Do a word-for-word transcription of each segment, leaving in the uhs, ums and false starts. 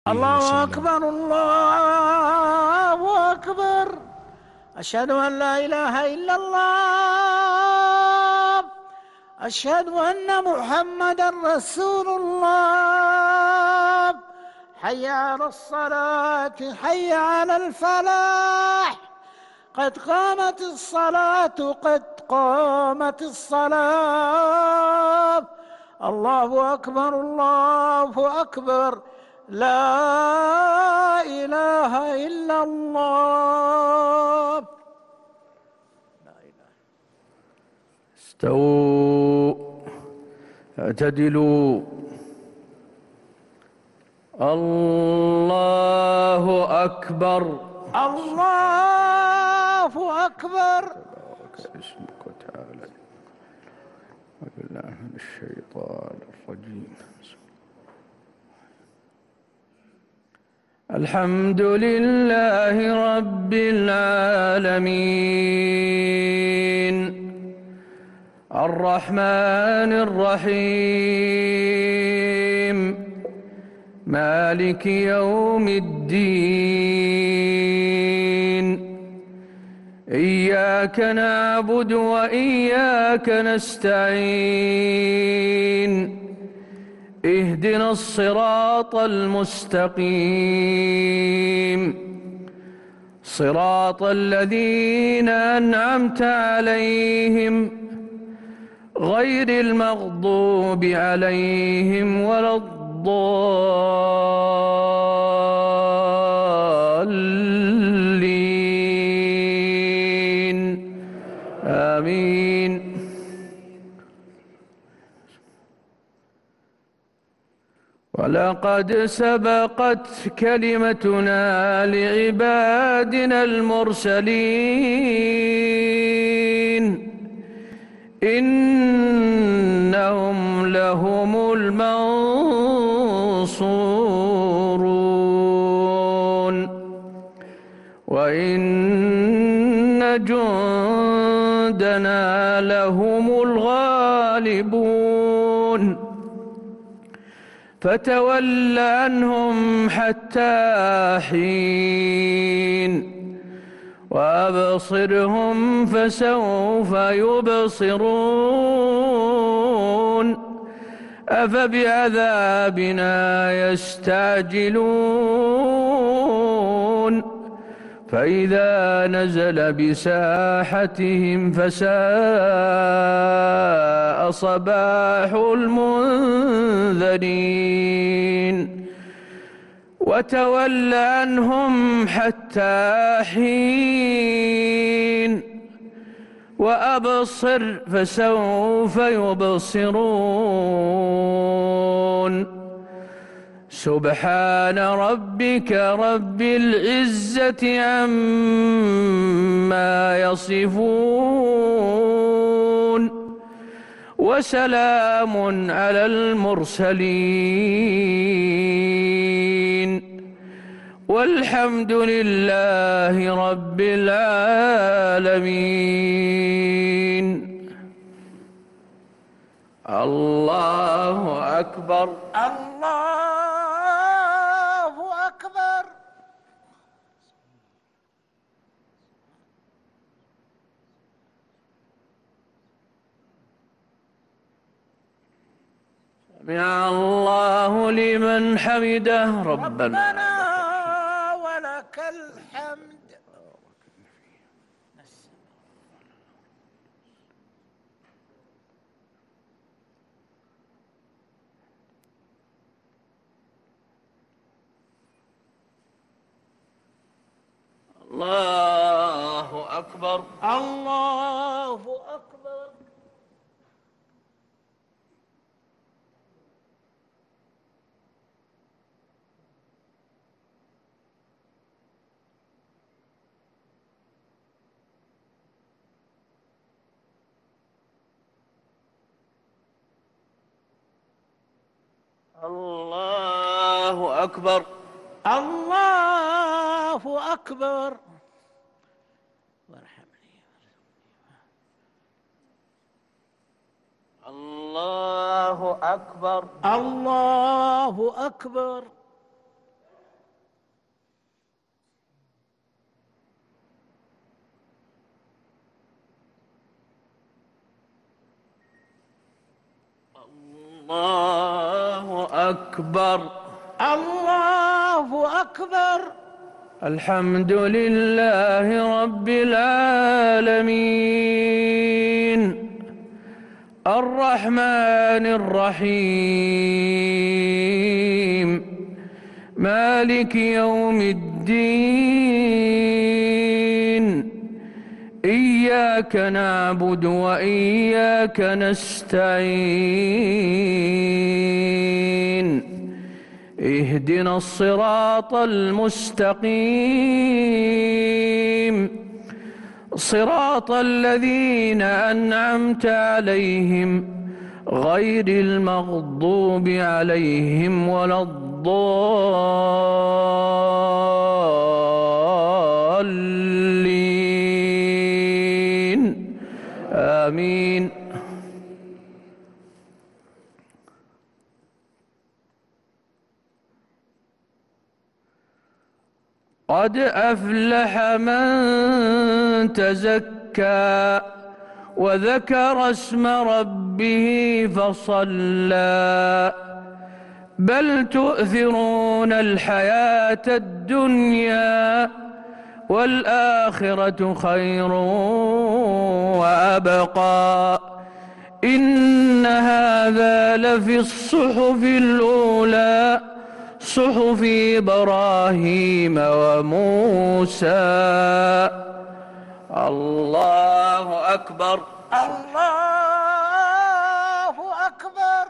الله أكبر الله أكبر. أشهد أن لا إله إلا الله. أشهد أن محمدا رسول الله. حي على الصلاة حي على الفلاح. قد قامت الصلاة قد قامت الصلاة. الله أكبر الله أكبر. لا إله إلا الله. لا إله. استووا اعتدلوا. الله أكبر. الله أكبر. تبارك اسمك وتعالى بالله من الشيطان الرجيم. الحمد لله رب العالمين الرحمن الرحيم مالك يوم الدين. إياك نعبد وإياك نستعين. اهدنا الصراط المستقيم صراط الذين أنعمت عليهم غير المغضوب عليهم ولا الضالين. آمين. ولقد سبقت كلمتنا لعبادنا المرسلين إنهم لهم المنصورون وإن جندنا لهم الغالبون. فتول عنهم حتى حين وأبصرهم فسوف يبصرون. أفبعذابنا يستعجلون فإذا نزل بساحتهم فساء صباح المنذرين. وتول عنهم حتى حين وأبصر فسوف يبصرون. سبحان ربك رب العزة عما يصفون وسلام على المرسلين والحمد لله رب العالمين. الله أكبر. الله أكبر. سمع الله لمن حمده. ربنا ربنا ولك الحمد. الله أكبر. الله أكبر. الله أكبر. الله أكبر. وارحمني. الله أكبر. الله أكبر. الله أكبر. الله أكبر. الحمد لله رب العالمين الرحمن الرحيم مالك يوم الدين إياك نعبد وإياك نستعين اهدنا الصراط المستقيم صراط الذين أنعمت عليهم غير المغضوب عليهم ولا الضالين آمين. قد أفلح من تزكى وذكر اسم ربه فصلى بل تؤثرون الحياة الدنيا والآخرة خير وأبقى إن هذا لفي الصحف الأولى صحف إبراهيم وموسى. الله أكبر. الله أكبر.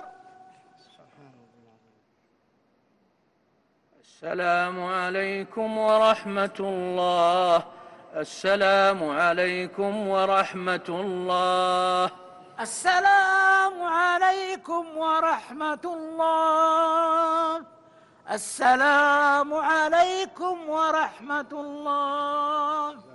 السلام عليكم ورحمة الله. السلام عليكم ورحمة الله. السلام عليكم ورحمة الله. السلام عليكم ورحمة الله.